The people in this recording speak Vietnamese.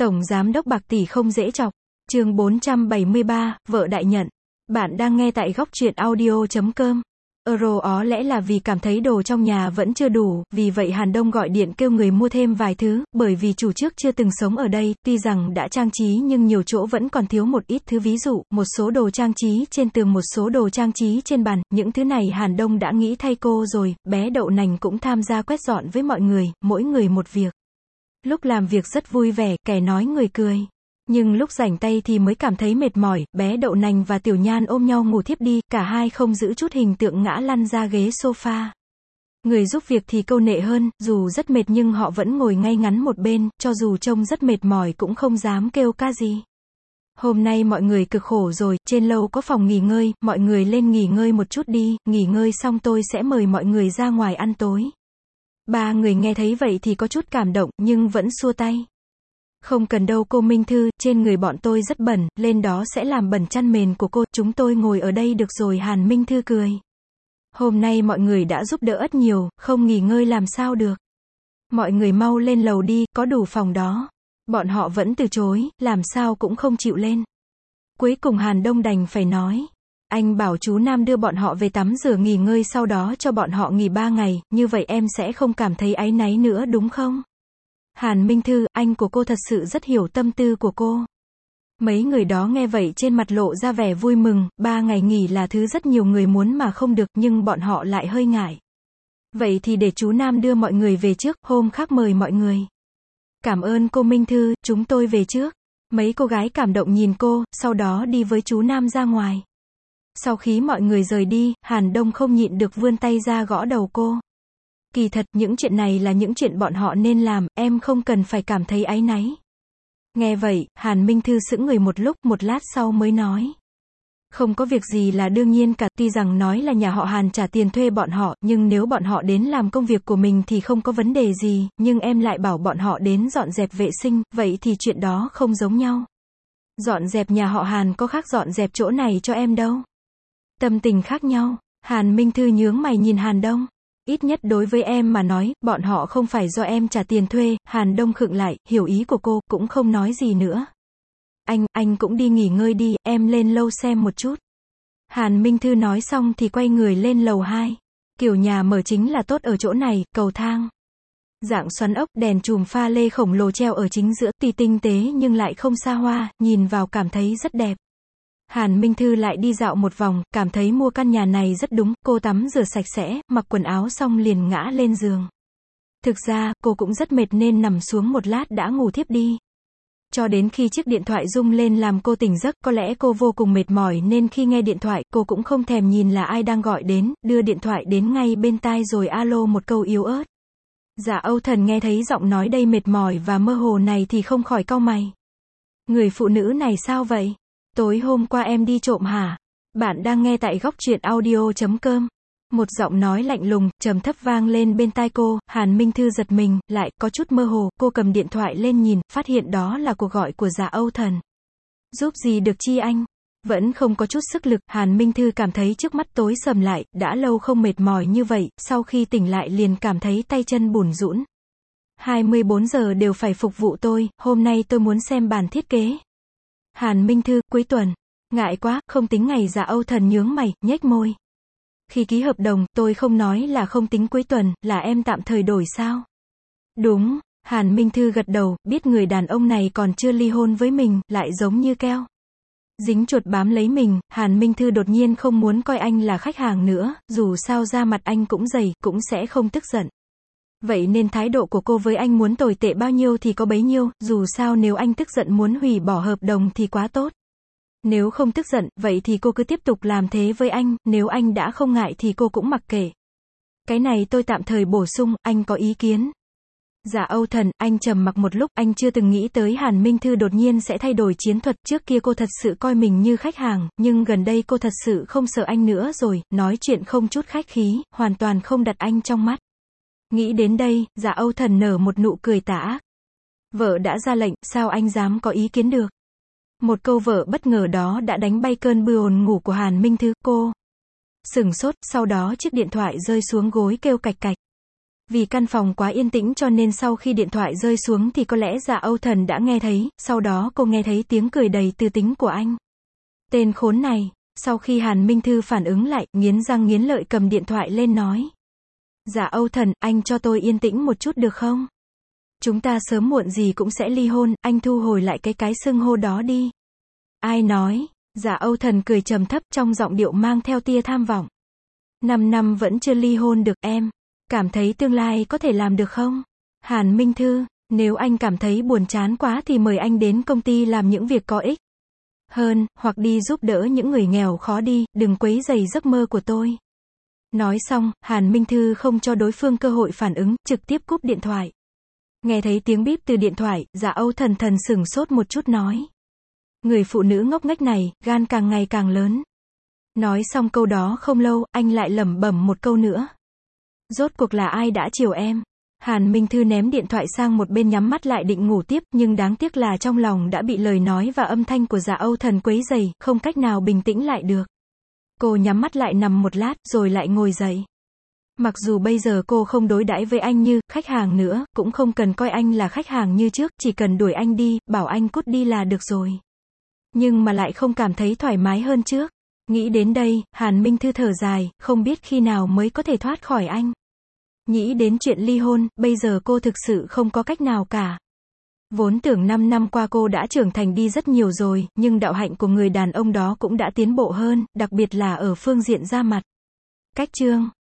Tổng giám đốc bạc tỷ không dễ chọc. Chương 473, vợ đại nhận. Bạn đang nghe tại góc truyện audio.com. Ó lẽ là vì cảm thấy đồ trong nhà vẫn chưa đủ, vì vậy Hàn Đông gọi điện kêu người mua thêm vài thứ, bởi vì chủ trước chưa từng sống ở đây, tuy rằng đã trang trí nhưng nhiều chỗ vẫn còn thiếu một ít thứ, ví dụ, một số đồ trang trí trên tường, một số đồ trang trí trên bàn, những thứ này Hàn Đông đã nghĩ thay cô rồi. Bé Đậu Nành cũng tham gia quét dọn với mọi người, mỗi người một việc. Lúc làm việc rất vui vẻ, kẻ nói người cười. Nhưng lúc rảnh tay thì mới cảm thấy mệt mỏi. Bé Đậu Nành và Tiểu Nhan ôm nhau ngủ thiếp đi, cả hai không giữ chút hình tượng ngã lăn ra ghế sofa. Người giúp việc thì câu nệ hơn, dù rất mệt nhưng họ vẫn ngồi ngay ngắn một bên, cho dù trông rất mệt mỏi cũng không dám kêu ca gì. Hôm nay mọi người cực khổ rồi, trên lầu có phòng nghỉ ngơi, mọi người lên nghỉ ngơi một chút đi, nghỉ ngơi xong tôi sẽ mời mọi người ra ngoài ăn tối. Ba người nghe thấy vậy thì có chút cảm động, nhưng vẫn xua tay. Không cần đâu cô Minh Thư, trên người bọn tôi rất bẩn, lên đó sẽ làm bẩn chăn mền của cô, chúng tôi ngồi ở đây được rồi. Hàn Minh Thư cười. Hôm nay mọi người đã giúp đỡ ất nhiều, không nghỉ ngơi làm sao được. Mọi người mau lên lầu đi, có đủ phòng đó. Bọn họ vẫn từ chối, làm sao cũng không chịu lên. Cuối cùng Hàn Đông đành phải nói. Anh bảo chú Nam đưa bọn họ về tắm rửa nghỉ ngơi, sau đó cho bọn họ nghỉ 3 ngày, như vậy em sẽ không cảm thấy áy náy nữa đúng không? Hàn Minh Thư, anh của cô thật sự rất hiểu tâm tư của cô. Mấy người đó nghe vậy trên mặt lộ ra vẻ vui mừng, 3 ngày nghỉ là thứ rất nhiều người muốn mà không được, nhưng bọn họ lại hơi ngại. Vậy thì để chú Nam đưa mọi người về trước, hôm khác mời mọi người. Cảm ơn cô Minh Thư, chúng tôi về trước. Mấy cô gái cảm động nhìn cô, sau đó đi với chú Nam ra ngoài. Sau khi mọi người rời đi, Hàn Đông không nhịn được vươn tay ra gõ đầu cô. Kỳ thật, những chuyện này là những chuyện bọn họ nên làm, em không cần phải cảm thấy áy náy. Nghe vậy, Hàn Minh Thư sững người một lúc, một lát sau mới nói. Không có việc gì là đương nhiên cả, tuy rằng nói là nhà họ Hàn trả tiền thuê bọn họ, nhưng nếu bọn họ đến làm công việc của mình thì không có vấn đề gì, nhưng em lại bảo bọn họ đến dọn dẹp vệ sinh, vậy thì chuyện đó không giống nhau. Dọn dẹp nhà họ Hàn có khác dọn dẹp chỗ này cho em đâu. Tâm tình khác nhau. Hàn Minh Thư nhướng mày nhìn Hàn Đông. Ít nhất đối với em mà nói, bọn họ không phải do em trả tiền thuê. Hàn Đông khựng lại, hiểu ý của cô, cũng không nói gì nữa. Anh cũng đi nghỉ ngơi đi, em lên lâu xem một chút. Hàn Minh Thư nói xong thì quay người lên lầu 2. Kiểu nhà mở chính là tốt ở chỗ này, cầu thang. Dạng xoắn ốc, đèn chùm pha lê khổng lồ treo ở chính giữa, tuy tinh tế nhưng lại không xa hoa, nhìn vào cảm thấy rất đẹp. Hàn Minh Thư lại đi dạo một vòng, cảm thấy mua căn nhà này rất đúng, cô tắm rửa sạch sẽ, mặc quần áo xong liền ngã lên giường. Thực ra, cô cũng rất mệt nên nằm xuống một lát đã ngủ thiếp đi. Cho đến khi chiếc điện thoại rung lên làm cô tỉnh giấc, có lẽ cô vô cùng mệt mỏi nên khi nghe điện thoại, cô cũng không thèm nhìn là ai đang gọi đến, đưa điện thoại đến ngay bên tai rồi alo một câu yếu ớt. Dạ Âu Thần nghe thấy giọng nói đầy mệt mỏi và mơ hồ này thì không khỏi cau mày. Người phụ nữ này sao vậy? Tối hôm qua em đi trộm hả? Bạn đang nghe tại góc truyện audio.com. Một giọng nói lạnh lùng, trầm thấp vang lên bên tai cô. Hàn Minh Thư giật mình, lại có chút mơ hồ, cô cầm điện thoại lên nhìn, phát hiện đó là cuộc gọi của Dạ Âu Thần. Giúp gì được chi anh? Vẫn không có chút sức lực, Hàn Minh Thư cảm thấy trước mắt tối sầm lại, đã lâu không mệt mỏi như vậy, sau khi tỉnh lại liền cảm thấy tay chân bủn rũn. 24 giờ đều phải phục vụ tôi, hôm nay tôi muốn xem bản thiết kế. Hàn Minh Thư, cuối tuần. Ngại quá, không tính ngày. Dạ Âu Thần nhướng mày, nhếch môi. Khi ký hợp đồng, tôi không nói là không tính cuối tuần, là em tạm thời đổi sao? Đúng, Hàn Minh Thư gật đầu, biết người đàn ông này còn chưa ly hôn với mình, lại giống như keo dính chuột bám lấy mình. Hàn Minh Thư đột nhiên không muốn coi anh là khách hàng nữa, dù sao da mặt anh cũng dày, cũng sẽ không tức giận. Vậy nên thái độ của cô với anh muốn tồi tệ bao nhiêu thì có bấy nhiêu, dù sao nếu anh tức giận muốn hủy bỏ hợp đồng thì quá tốt. Nếu không tức giận, vậy thì cô cứ tiếp tục làm thế với anh, nếu anh đã không ngại thì cô cũng mặc kệ. Cái này tôi tạm thời bổ sung, anh có ý kiến? Dạ Âu Thần, anh trầm mặc một lúc, anh chưa từng nghĩ tới Hàn Minh Thư đột nhiên sẽ thay đổi chiến thuật, trước kia cô thật sự coi mình như khách hàng, nhưng gần đây cô thật sự không sợ anh nữa rồi, nói chuyện không chút khách khí, hoàn toàn không đặt anh trong mắt. Nghĩ đến đây, Dạ Âu Thần nở một nụ cười tà ác. Vợ đã ra lệnh, sao anh dám có ý kiến được? Một câu vợ bất ngờ đó đã đánh bay cơn buồn ngủ của Hàn Minh Thư, cô sửng sốt, sau đó chiếc điện thoại rơi xuống gối kêu cạch cạch. Vì căn phòng quá yên tĩnh cho nên sau khi điện thoại rơi xuống thì có lẽ Dạ Âu Thần đã nghe thấy, sau đó cô nghe thấy tiếng cười đầy tư tính của anh. Tên khốn này. Sau khi Hàn Minh Thư phản ứng lại, nghiến răng nghiến lợi cầm điện thoại lên nói. Dạ Âu Thần, anh cho tôi yên tĩnh một chút được không? Chúng ta sớm muộn gì cũng sẽ ly hôn, anh thu hồi lại cái xưng hô đó đi. Ai nói? Dạ Âu Thần cười trầm thấp trong giọng điệu mang theo tia tham vọng. 5 năm vẫn chưa ly hôn được em. Cảm thấy tương lai có thể làm được không? Hàn Minh Thư, nếu anh cảm thấy buồn chán quá thì mời anh đến công ty làm những việc có ích hơn, hoặc đi giúp đỡ những người nghèo khó đi, đừng quấy rầy giấc mơ của tôi. Nói xong, Hàn Minh Thư không cho đối phương cơ hội phản ứng, trực tiếp cúp điện thoại. Nghe thấy tiếng bíp từ điện thoại, Dạ Âu Thần sửng sốt một chút nói. Người phụ nữ ngốc nghếch này, gan càng ngày càng lớn. Nói xong câu đó không lâu, anh lại lẩm bẩm một câu nữa. Rốt cuộc là ai đã chiều em? Hàn Minh Thư ném điện thoại sang một bên nhắm mắt lại định ngủ tiếp, nhưng đáng tiếc là trong lòng đã bị lời nói và âm thanh của Dạ Âu Thần quấy rầy, không cách nào bình tĩnh lại được. Cô nhắm mắt lại nằm một lát, rồi lại ngồi dậy. Mặc dù bây giờ cô không đối đãi với anh như khách hàng nữa, cũng không cần coi anh là khách hàng như trước, chỉ cần đuổi anh đi, bảo anh cút đi là được rồi. Nhưng mà lại không cảm thấy thoải mái hơn trước. Nghĩ đến đây, Hàn Minh Thư thở dài, không biết khi nào mới có thể thoát khỏi anh. Nghĩ đến chuyện ly hôn, bây giờ cô thực sự không có cách nào cả. Vốn tưởng 5 năm qua cô đã trưởng thành đi rất nhiều rồi, nhưng đạo hạnh của người đàn ông đó cũng đã tiến bộ hơn, đặc biệt là ở phương diện da mặt. Cách chương